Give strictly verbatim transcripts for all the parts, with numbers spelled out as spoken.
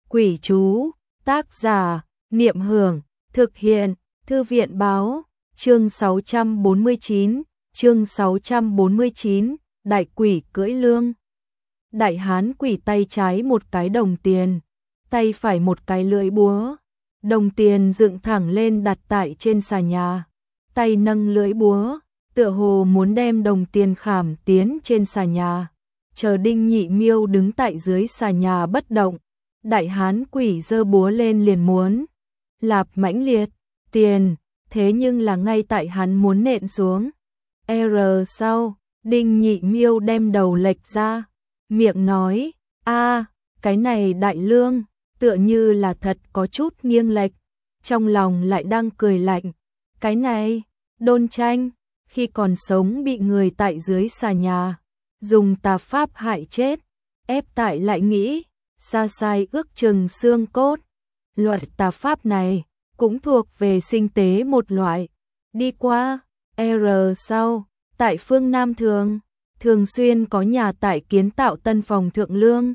Quỷ chú, tác giả, Niệm Hưởng, thực hiện, Thư viện báo, chương sáu trăm bốn mươi chín, chương sáu trăm bốn mươi chín, đại quỷ cưỡi lương. Đại hán quỷ tay trái một cái đồng tiền, tay phải một cái lưỡi búa, đồng tiền dựng thẳng lên đặt tại trên xà nhà, tay nâng lưỡi búa, tựa hồ muốn đem đồng tiền khảm tiến trên xà nhà. Chờ Đinh Nhị Miêu đứng tại dưới xà nhà bất động, đại hán quỷ giơ búa lên liền muốn lạp mãnh liệt, tiền, thế nhưng là ngay tại hắn muốn nện xuống. R sau, Đinh Nhị Miêu đem đầu lệch ra, miệng nói, a, cái này đại lương, tựa như là thật có chút nghiêng lệch, trong lòng lại đang cười lạnh, cái này, Đôn Tranh, khi còn sống bị người tại dưới xà nhà dùng tà pháp hại chết, ép tại lại nghĩ, xa sai ước chừng xương cốt. Loại tà pháp này cũng thuộc về sinh tế một loại. Đi qua, R sau, tại phương Nam Thường, thường xuyên có nhà tại kiến tạo tân phòng thượng lương.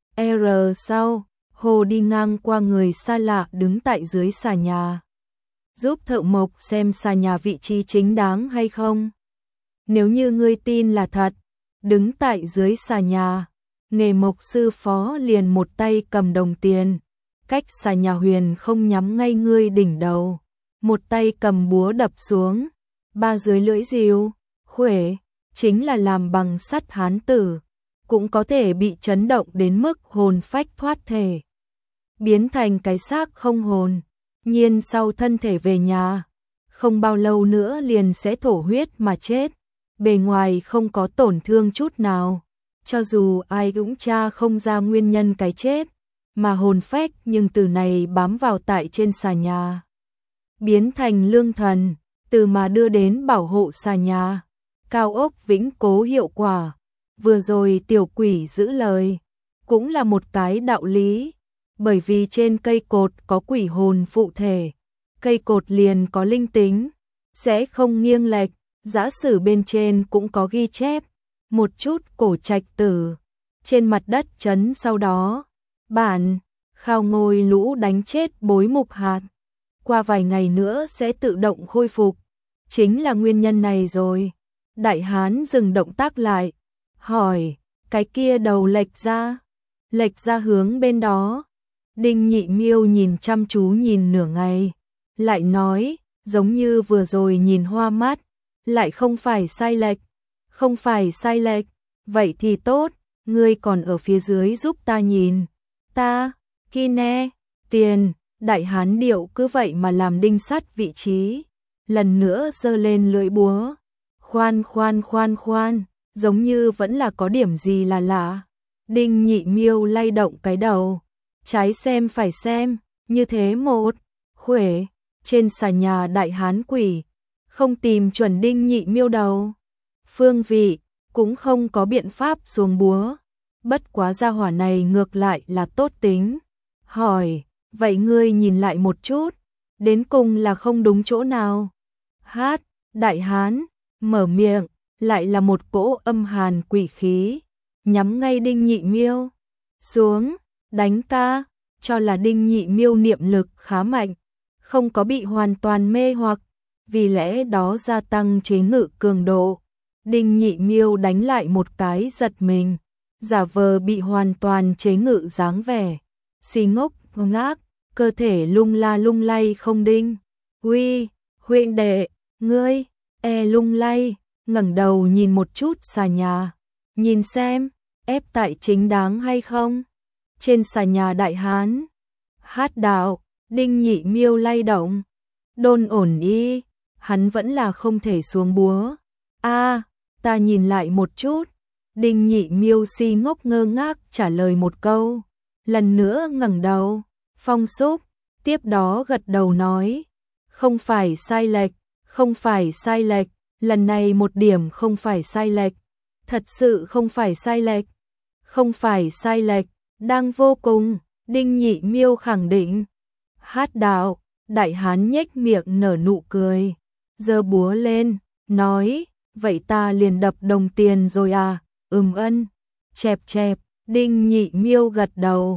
R sau, hồ đi ngang qua người xa lạ đứng tại dưới xà nhà. Giúp thợ mộc xem xà nhà vị trí chính đáng hay không. Nếu như ngươi tin là thật, đứng tại dưới xà nhà, nghề mộc sư phó liền một tay cầm đồng tiền, cách xà nhà huyền không nhắm ngay ngươi đỉnh đầu, một tay cầm búa đập xuống, ba dưới lưỡi rìu, khuỷu, chính là làm bằng sắt hán tử, cũng có thể bị chấn động đến mức hồn phách thoát thể, biến thành cái xác không hồn, nhiên sau thân thể về nhà, không bao lâu nữa liền sẽ thổ huyết mà chết. Bề ngoài không có tổn thương chút nào, cho dù ai cũng tra không ra nguyên nhân cái chết, mà hồn phách nhưng từ này bám vào tại trên xà nhà, biến thành lương thần, từ mà đưa đến bảo hộ xà nhà, cao ốc vĩnh cố hiệu quả. Vừa rồi tiểu quỷ giữ lời, cũng là một cái đạo lý, bởi vì trên cây cột có quỷ hồn phụ thể, cây cột liền có linh tính, sẽ không nghiêng lệch. Giả sử bên trên cũng có ghi chép, một chút cổ trạch tử, trên mặt đất chấn sau đó, bản, khao ngôi lũ đánh chết bối mục hạt, qua vài ngày nữa sẽ tự động khôi phục, chính là nguyên nhân này rồi. Đại hán dừng động tác lại, hỏi, cái kia đầu lệch ra, lệch ra hướng bên đó. Đinh Nhị Miêu nhìn chăm chú nhìn nửa ngày, lại nói, giống như vừa rồi nhìn hoa mắt, lại không phải sai lệch, không phải sai lệch, vậy thì tốt, ngươi còn ở phía dưới giúp ta nhìn, ta, kine, tiền, đại hán điệu cứ vậy mà làm đinh sắt vị trí, lần nữa giơ lên lưỡi búa, khoan khoan khoan khoan, giống như vẫn là có điểm gì là lạ. Đinh Nhị Miêu lay động cái đầu, trái xem phải xem, như thế một, khuỷu, trên xà nhà đại hán quỷ. Không tìm chuẩn Đinh Nhị Miêu đầu, phương vị, cũng không có biện pháp xuống búa, bất quá gia hỏa này ngược lại là tốt tính. Hỏi, vậy ngươi nhìn lại một chút, đến cùng là không đúng chỗ nào? Hát, đại hán, mở miệng, lại là một cỗ âm hàn quỷ khí, nhắm ngay Đinh Nhị Miêu. Xuống, đánh ca, cho là Đinh Nhị Miêu niệm lực khá mạnh, không có bị hoàn toàn mê hoặc. Vì lẽ đó gia tăng chế ngự cường độ. Đinh Nhị Miêu đánh lại một cái giật mình, giả vờ bị hoàn toàn chế ngự dáng vẻ, si ngốc ngác, cơ thể lung la lung lay không. Đinh Uy, huynh đệ, ngươi, e lung lay, ngẩng đầu nhìn một chút xà nhà, nhìn xem, ép tại chính đáng hay không. Trên xà nhà đại hán, hát đạo, Đinh Nhị Miêu lay động, đôn ổn y. Hắn vẫn là không thể xuống búa. A, à, ta nhìn lại một chút. Đinh Nhị Miêu si ngốc ngơ ngác trả lời một câu, lần nữa ngẩng đầu, phong xúc, tiếp đó gật đầu nói, không phải sai lệch, không phải sai lệch, lần này một điểm không phải sai lệch, thật sự không phải sai lệch, không phải sai lệch, đang vô cùng. Đinh Nhị Miêu khẳng định. Hát đạo, đại hán nhếch miệng nở nụ cười, giơ búa lên, nói, vậy ta liền đập đồng tiền rồi à, ừm ân, chẹp chẹp, Đinh Nhị Miêu gật đầu,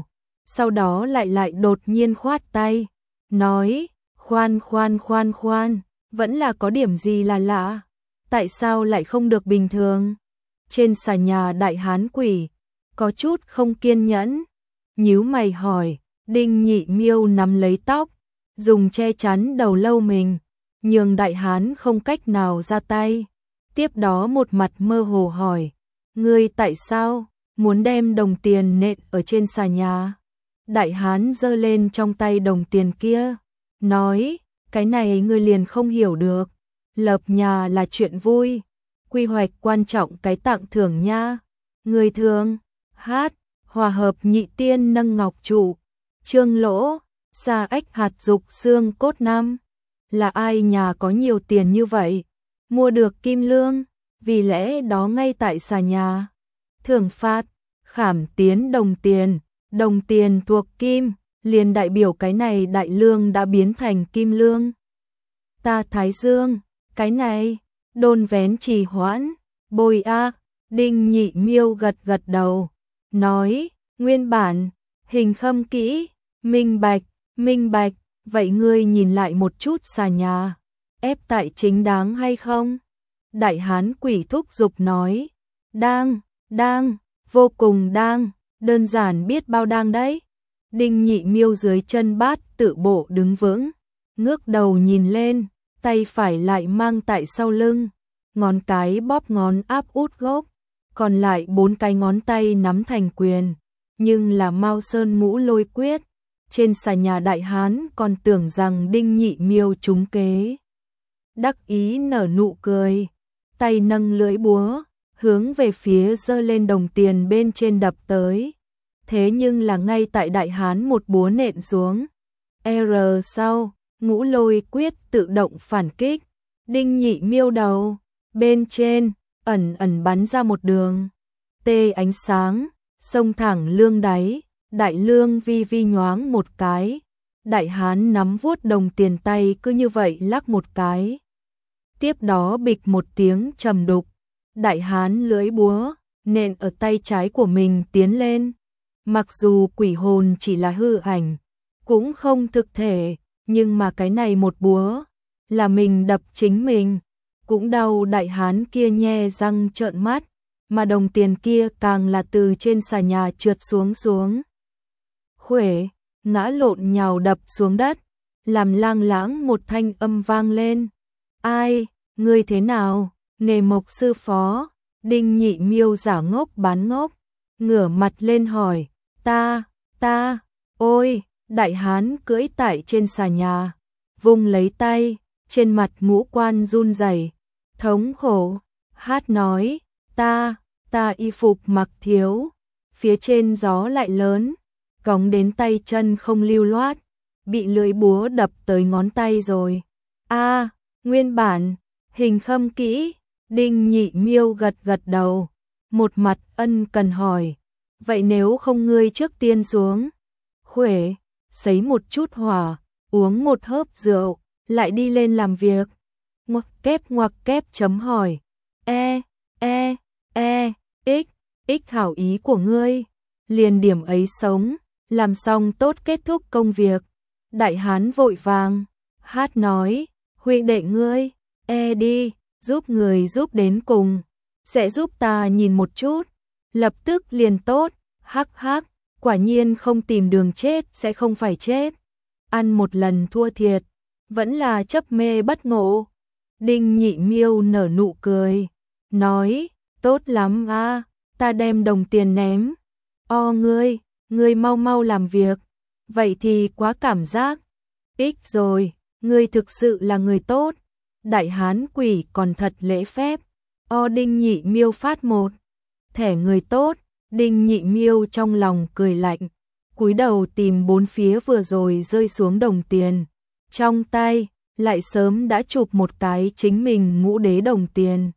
sau đó lại lại đột nhiên khoát tay, nói, khoan khoan khoan khoan, vẫn là có điểm gì là lạ, tại sao lại không được bình thường? Trên xà nhà đại hán quỷ, có chút không kiên nhẫn, nhíu mày hỏi, Đinh Nhị Miêu nắm lấy tóc, dùng che chắn đầu lâu mình, nhường đại hán không cách nào ra tay. Tiếp đó một mặt mơ hồ hỏi, ngươi tại sao muốn đem đồng tiền nện ở trên xà nhà? Đại hán giơ lên trong tay đồng tiền kia, nói, cái này ngươi liền không hiểu được, lập nhà là chuyện vui, quy hoạch quan trọng cái tặng thưởng nha. Người thường, hát, hòa hợp nhị tiên nâng ngọc trụ, trương lỗ, sa ếch hạt dục xương cốt năm. Là ai nhà có nhiều tiền như vậy, mua được kim lương, vì lẽ đó ngay tại xà nhà. Thưởng phạt, khảm tiến đồng tiền, đồng tiền thuộc kim, liền đại biểu cái này đại lương đã biến thành kim lương. Ta Thái Dương, cái này, đôn vén trì hoãn, bồi a. Đinh Nhị Miêu gật gật đầu, nói, nguyên bản, hình khâm kỹ, minh bạch, minh bạch, vậy ngươi nhìn lại một chút xà nhà, ép tại chính đáng hay không? Đại hán quỷ thúc giục nói, đang, đang, vô cùng đang, đơn giản biết bao đang đấy. Đinh Nhị Miêu dưới chân bát tự bộ đứng vững, ngước đầu nhìn lên, tay phải lại mang tại sau lưng, ngón cái bóp ngón áp út gốc, còn lại bốn cái ngón tay nắm thành quyền, nhưng là Mao Sơn Ngũ Lôi Quyết. Trên xà nhà đại hán còn tưởng rằng Đinh Nhị Miêu trúng kế. Đắc ý nở nụ cười, tay nâng lưỡi búa, hướng về phía giơ lên đồng tiền bên trên đập tới. Thế nhưng là ngay tại đại hán một búa nện xuống. R sau, Ngũ Lôi Quyết tự động phản kích. Đinh Nhị Miêu đầu, bên trên, ẩn ẩn bắn ra một đường. Tê ánh sáng, xông thẳng lương đáy. Đại lương vi vi nhoáng một cái, đại hán nắm vuốt đồng tiền tay cứ như vậy lắc một cái. Tiếp đó bịch một tiếng trầm đục, đại hán lưỡi búa, nện ở tay trái của mình tiến lên. Mặc dù quỷ hồn chỉ là hư ảnh, cũng không thực thể, nhưng mà cái này một búa, là mình đập chính mình, cũng đau. Đại hán kia nhe răng trợn mắt, mà đồng tiền kia càng là từ trên xà nhà trượt xuống xuống. Khuể, ngã lộn nhào đập xuống đất, làm lang lãng một thanh âm vang lên. Ai, ngươi thế nào, nghề mộc sư phó? Đinh Nhị Miêu giả ngốc bán ngốc, ngửa mặt lên hỏi, ta, ta, ôi, đại hán cưỡi tại trên xà nhà, vung lấy tay, trên mặt ngũ quan run rẩy, thống khổ, hát nói, ta, ta y phục mặc thiếu, phía trên gió lại lớn, cóng đến tay chân không lưu loát, bị lưỡi búa đập tới ngón tay rồi. A, à, nguyên bản, hình khâm kỹ, Đinh Nhị Miêu gật gật đầu, một mặt ân cần hỏi, vậy nếu không ngươi trước tiên xuống, khuể, sấy một chút hỏa, uống một hớp rượu, lại đi lên làm việc. Ngoặc kép ngoặc kép chấm hỏi, e, e, e, x, x hảo ý của ngươi, liền điểm ấy sống. Làm xong tốt kết thúc công việc. Đại hán vội vàng, hát nói, huynh đệ ngươi, e đi, giúp người giúp đến cùng, sẽ giúp ta nhìn một chút, lập tức liền tốt, hắc hắc, quả nhiên không tìm đường chết sẽ không phải chết. Ăn một lần thua thiệt, vẫn là chấp mê bất ngộ. Đinh Nhị Miêu nở nụ cười, nói, tốt lắm a, ta đem đồng tiền ném. O ngươi, ngươi mau mau làm việc, vậy thì quá cảm giác. Ích rồi, ngươi thực sự là người tốt. Đại hán quỷ còn thật lễ phép. O Đinh Nhị Miêu phát một thẻ người tốt. Đinh Nhị Miêu trong lòng cười lạnh, cúi đầu tìm bốn phía vừa rồi rơi xuống đồng tiền. Trong tay, lại sớm đã chụp một cái chính mình ngũ đế đồng tiền.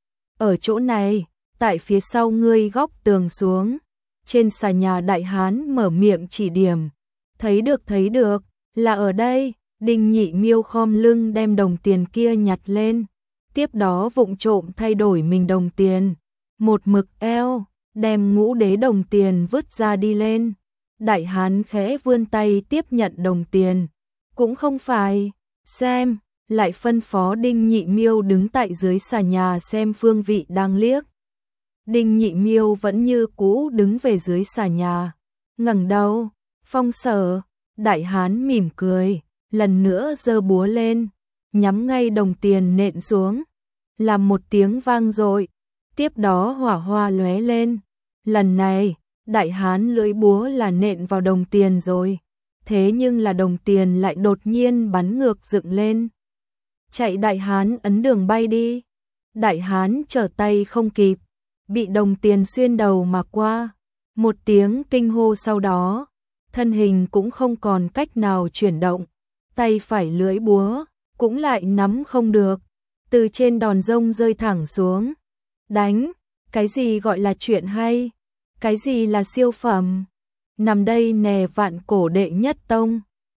Ở chỗ này, tại phía sau ngươi góc tường xuống. Trên xà nhà đại hán mở miệng chỉ điểm. Thấy được thấy được, là ở đây. Đinh Nhị Miêu khom lưng đem đồng tiền kia nhặt lên. Tiếp đó vụng trộm thay đổi mình đồng tiền. Một mực eo, đem ngũ đế đồng tiền vứt ra đi lên. Đại hán khẽ vươn tay tiếp nhận đồng tiền. Cũng không phải, xem, lại phân phó Đinh Nhị Miêu đứng tại dưới xà nhà xem Phương Vị đang liếc. Đinh Nhị Miêu vẫn như cũ đứng về dưới xà nhà, ngẩng đầu, Phong Sở, đại hán mỉm cười, lần nữa giơ búa lên, nhắm ngay đồng tiền nện xuống, làm một tiếng vang dội, tiếp đó hỏa hoa lóe lên. Lần này, đại hán lưỡi búa là nện vào đồng tiền rồi, thế nhưng là đồng tiền lại đột nhiên bắn ngược dựng lên. Chạy đại hán ấn đường bay đi. Đại hán trở tay không kịp, bị đồng tiền xuyên đầu mà qua. Một tiếng kinh hô sau đó, thân hình cũng không còn cách nào chuyển động, tay phải lưỡi búa cũng lại nắm không được, từ trên đòn rông rơi thẳng xuống. Đánh, cái gì gọi là chuyện hay, cái gì là siêu phẩm, nằm đây nè vạn cổ đệ nhất tông.